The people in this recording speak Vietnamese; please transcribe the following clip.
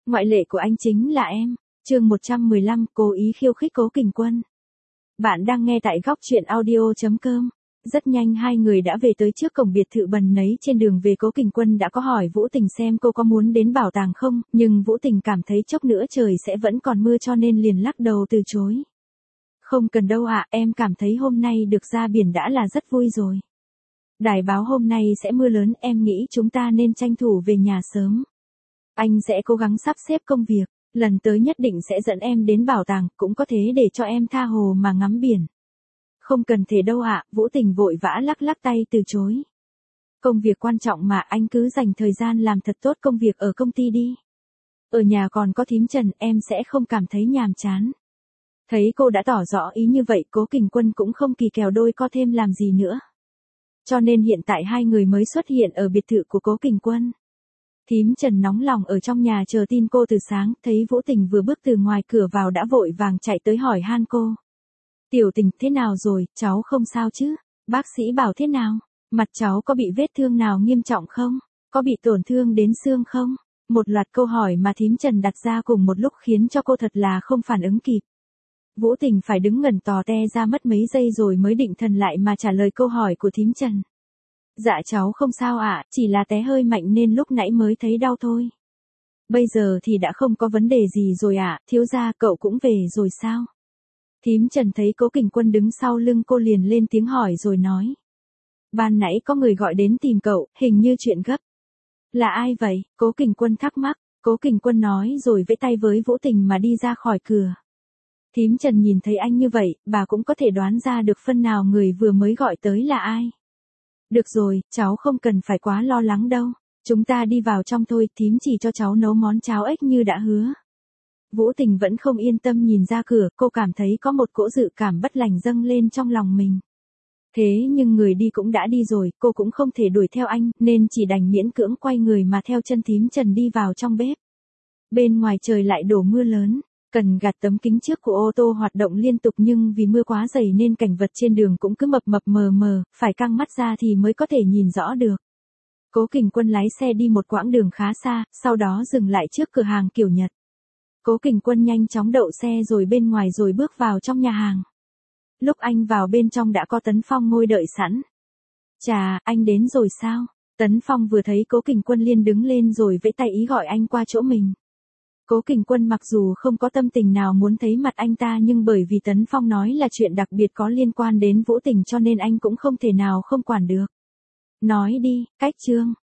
Ngoại lệ của anh chính là em. Chương 115, cố ý khiêu khích Cố Kình Quân. Bạn đang nghe tại góc truyện audio.com. Rất nhanh hai người đã về tới trước cổng biệt thự bần nấy. Trên đường về Cố Kình Quân đã có hỏi Vũ Tình xem cô có muốn đến bảo tàng không, nhưng Vũ Tình cảm thấy chốc nữa trời sẽ vẫn còn mưa cho nên liền lắc đầu từ chối. Không cần đâu ạ, em cảm thấy hôm nay được ra biển đã là rất vui rồi. Đài báo hôm nay sẽ mưa lớn, em nghĩ chúng ta nên tranh thủ về nhà sớm. Anh sẽ cố gắng sắp xếp công việc, lần tới nhất định sẽ dẫn em đến bảo tàng, cũng có thế để cho em tha hồ mà ngắm biển. Không cần thế đâu ạ, Vũ Tình vội vã lắc lắc tay từ chối. Công việc quan trọng mà, anh cứ dành thời gian làm thật tốt công việc ở công ty đi. Ở nhà còn có thím Trần, em sẽ không cảm thấy nhàm chán. Thấy cô đã tỏ rõ ý như vậy, Cố Kình Quân cũng không kỳ kèo đôi co thêm làm gì nữa. Cho nên hiện tại hai người mới xuất hiện ở biệt thự của Cố Kình Quân. Thím Trần nóng lòng ở trong nhà chờ tin cô từ sáng, thấy Vũ Tình vừa bước từ ngoài cửa vào đã vội vàng chạy tới hỏi han cô. Tiểu Tình, thế nào rồi, cháu không sao chứ? Bác sĩ bảo thế nào? Mặt cháu có bị vết thương nào nghiêm trọng không? Có bị tổn thương đến xương không? Một loạt câu hỏi mà thím Trần đặt ra cùng một lúc khiến cho cô thật là không phản ứng kịp. Vũ Tình phải đứng ngẩn tò te ra mất mấy giây rồi mới định thần lại mà trả lời câu hỏi của thím Trần. Dạ cháu không sao ạ, chỉ là té hơi mạnh nên lúc nãy mới thấy đau thôi. Bây giờ thì đã không có vấn đề gì rồi ạ, thiếu gia cậu cũng về rồi sao? Thím Trần thấy Cố Kình Quân đứng sau lưng cô liền lên tiếng hỏi rồi nói. Ban nãy có người gọi đến tìm cậu, hình như chuyện gấp. Là ai vậy? Cố Kình Quân thắc mắc. Cố Kình Quân nói rồi vẫy tay với Vũ Tình mà đi ra khỏi cửa. Thím Trần nhìn thấy anh như vậy, bà cũng có thể đoán ra được phân nào người vừa mới gọi tới là ai. Được rồi, cháu không cần phải quá lo lắng đâu. Chúng ta đi vào trong thôi, thím chỉ cho cháu nấu món cháo ếch như đã hứa. Vũ Tình vẫn không yên tâm nhìn ra cửa, cô cảm thấy có một cỗ dự cảm bất lành dâng lên trong lòng mình. Thế nhưng người đi cũng đã đi rồi, cô cũng không thể đuổi theo anh, nên chỉ đành miễn cưỡng quay người mà theo chân thím Trần đi vào trong bếp. Bên ngoài trời lại đổ mưa lớn. Cần gạt tấm kính trước của ô tô hoạt động liên tục nhưng vì mưa quá dày nên cảnh vật trên đường cũng cứ mập mập mờ mờ, phải căng mắt ra thì mới có thể nhìn rõ được. Cố Kình Quân lái xe đi một quãng đường khá xa, sau đó dừng lại trước cửa hàng kiểu Nhật. Cố Kình Quân nhanh chóng đậu xe rồi bên ngoài rồi bước vào trong nhà hàng. Lúc anh vào bên trong đã có Tấn Phong ngồi đợi sẵn. Chà, anh đến rồi sao? Tấn Phong vừa thấy Cố Kình Quân liền đứng lên rồi vẫy tay ý gọi anh qua chỗ mình. Cố Kình Quân mặc dù không có tâm tình nào muốn thấy mặt anh ta nhưng bởi vì Tấn Phong nói là chuyện đặc biệt có liên quan đến Vũ Tình cho nên anh cũng không thể nào không quản được. Nói đi, cách Trương,